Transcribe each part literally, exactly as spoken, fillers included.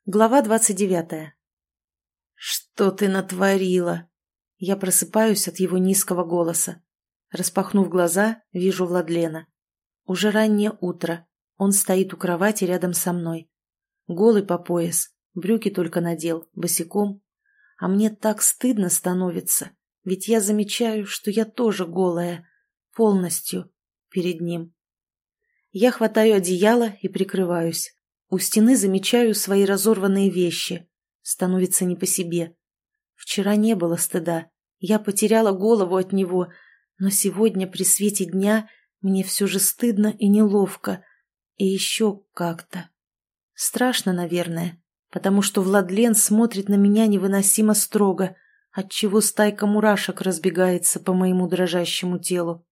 Глава двадцать девятая. «Что ты натворила?» Я просыпаюсь от его низкого голоса. Распахнув глаза, вижу Владлена. Уже раннее утро. Он стоит у кровати рядом со мной. Голый по пояс, брюки только надел, босиком. А мне так стыдно становится, ведь я замечаю, что я тоже голая, полностью, перед ним. Я хватаю одеяло и прикрываюсь. У стены замечаю свои разорванные вещи. Становится не по себе. Вчера не было стыда. Я потеряла голову от него, но сегодня при свете дня мне все же стыдно и неловко. И еще как-то. Страшно, наверное, потому что Владлен смотрит на меня невыносимо строго, отчего стайка мурашек разбегается по моему дрожащему телу.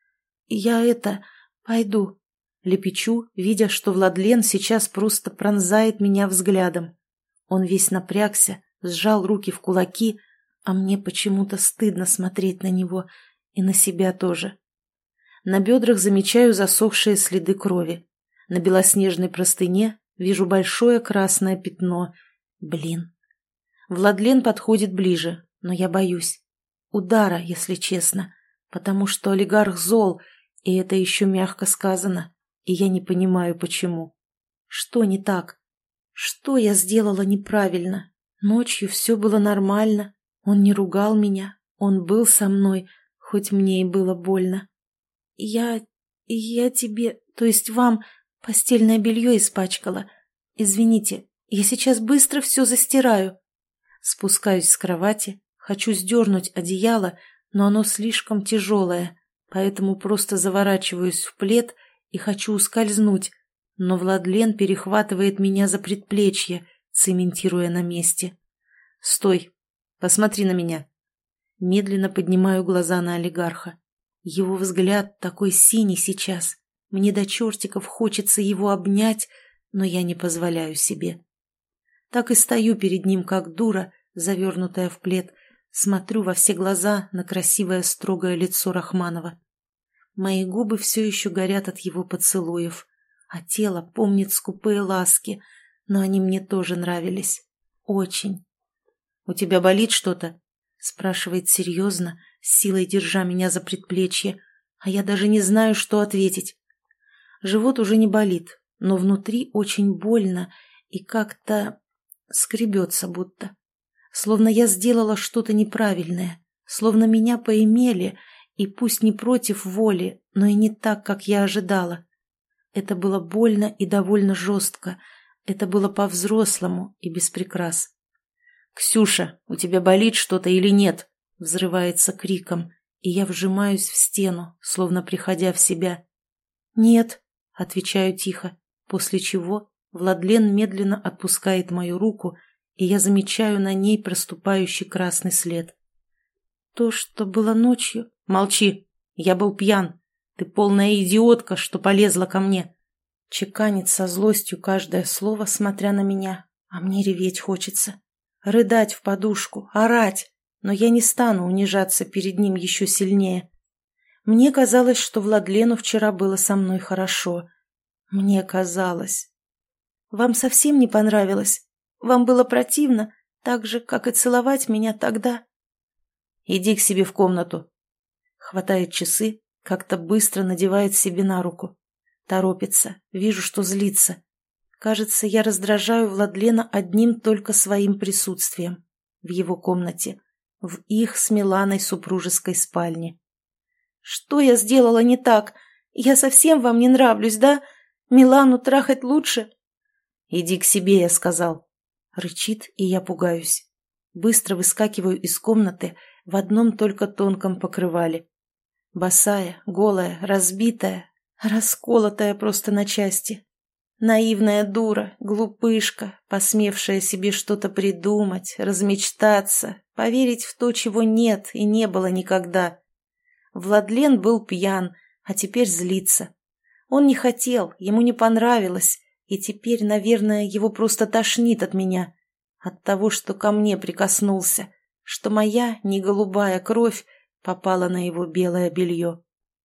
«Я это... пойду», — лепечу, видя, что Владлен сейчас просто пронзает меня взглядом. Он весь напрягся, сжал руки в кулаки, а мне почему-то стыдно смотреть на него и на себя тоже. На бедрах замечаю засохшие следы крови. На белоснежной простыне вижу большое красное пятно. Блин. Владлен подходит ближе, но я боюсь. Удара, если честно, потому что олигарх зол, и это еще мягко сказано, и я не понимаю, почему. Что не так? Что я сделала неправильно? Ночью все было нормально, он не ругал меня, он был со мной, хоть мне и было больно. Я... я тебе, то есть вам, постельное белье испачкала. Извините, я сейчас быстро все застираю. Спускаюсь с кровати, хочу сдернуть одеяло, но оно слишком тяжелое, поэтому просто заворачиваюсь в плед и хочу ускользнуть, но Владлен перехватывает меня за предплечье, цементируя на месте. «Стой! Посмотри на меня!» Медленно поднимаю глаза на олигарха. Его взгляд такой синий сейчас. Мне до чертиков хочется его обнять, но я не позволяю себе. Так и стою перед ним, как дура, завернутая в плед, смотрю во все глаза на красивое строгое лицо Рахманова. Мои губы все еще горят от его поцелуев, а тело помнит скупые ласки, но они мне тоже нравились. Очень. «У тебя болит что-то?» — спрашивает серьезно, с силой держа меня за предплечье, а я даже не знаю, что ответить. Живот уже не болит, но внутри очень больно и как-то скребется будто. Словно я сделала что-то неправильное, словно меня поимели, и пусть не против воли, но и не так, как я ожидала. Это было больно и довольно жестко. Это было по-взрослому и без прикрас. «Ксюша, у тебя болит что-то или нет?» Взрывается криком, и я вжимаюсь в стену, словно приходя в себя. «Нет», — отвечаю тихо, после чего Владлен медленно отпускает мою руку, и я замечаю на ней проступающий красный след. «То, что было ночью...» «Молчи! Я был пьян. Ты полная идиотка, что полезла ко мне!» Чеканит со злостью каждое слово, смотря на меня, а мне реветь хочется. Рыдать в подушку, орать, но я не стану унижаться перед ним еще сильнее. Мне казалось, что Владлену вчера было со мной хорошо. Мне казалось. «Вам совсем не понравилось? Вам было противно, так же, как и целовать меня тогда?» «Иди к себе в комнату». Хватает часы, как-то быстро надевает себе на руку. Торопится, вижу, что злится. Кажется, я раздражаю Владлена одним только своим присутствием. В его комнате, в их с Миланой супружеской спальне. «Что я сделала не так? Я совсем вам не нравлюсь, да? Милану трахать лучше?» «Иди к себе», я сказал. Рычит, и я пугаюсь. Быстро выскакиваю из комнаты в одном только тонком покрывале. Босая, голая, разбитая, расколотая просто на части. Наивная дура, глупышка, посмевшая себе что-то придумать, размечтаться, поверить в то, чего нет и не было никогда. Владлен был пьян, а теперь злится. Он не хотел, ему не понравилось, и теперь, наверное, его просто тошнит от меня, от того, что ко мне прикоснулся, что моя не голубая кровь попала на его белое белье.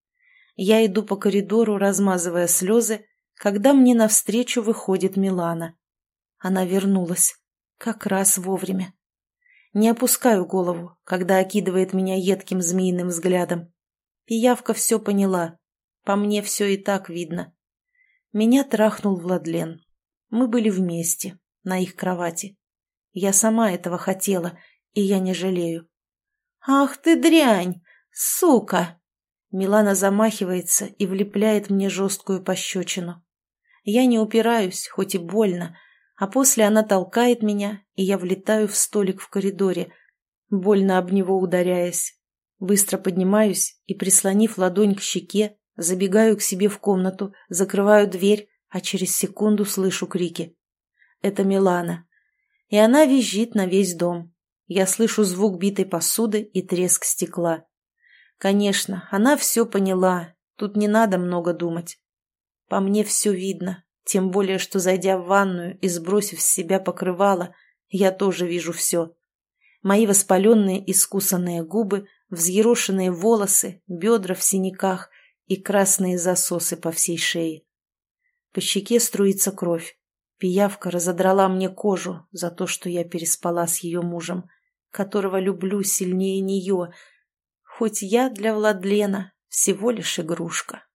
Я иду по коридору, размазывая слезы, когда мне навстречу выходит Милана. Она вернулась. Как раз вовремя. Не опускаю голову, когда окидывает меня едким змеиным взглядом. Пиявка все поняла. По мне все и так видно. Меня трахнул Владлен. Мы были вместе, на их кровати. Я сама этого хотела, и я не жалею. «Ах ты дрянь! Сука!» Милана замахивается и влепляет мне жесткую пощечину. Я не упираюсь, хоть и больно, а после она толкает меня, и я влетаю в столик в коридоре, больно об него ударяясь. Быстро поднимаюсь и, прислонив ладонь к щеке, забегаю к себе в комнату, закрываю дверь, а через секунду слышу крики. Это Милана. И она визжит на весь дом. Я слышу звук битой посуды и треск стекла. Конечно, она все поняла, тут не надо много думать. По мне все видно, тем более, что, зайдя в ванную и сбросив с себя покрывало, я тоже вижу все. Мои воспаленные искусанные губы, взъерошенные волосы, бедра в синяках и красные засосы по всей шее. По щеке струится кровь. Пиявка разодрала мне кожу за то, что я переспала с ее мужем, которого люблю сильнее нее, хоть я для Владлена всего лишь игрушка.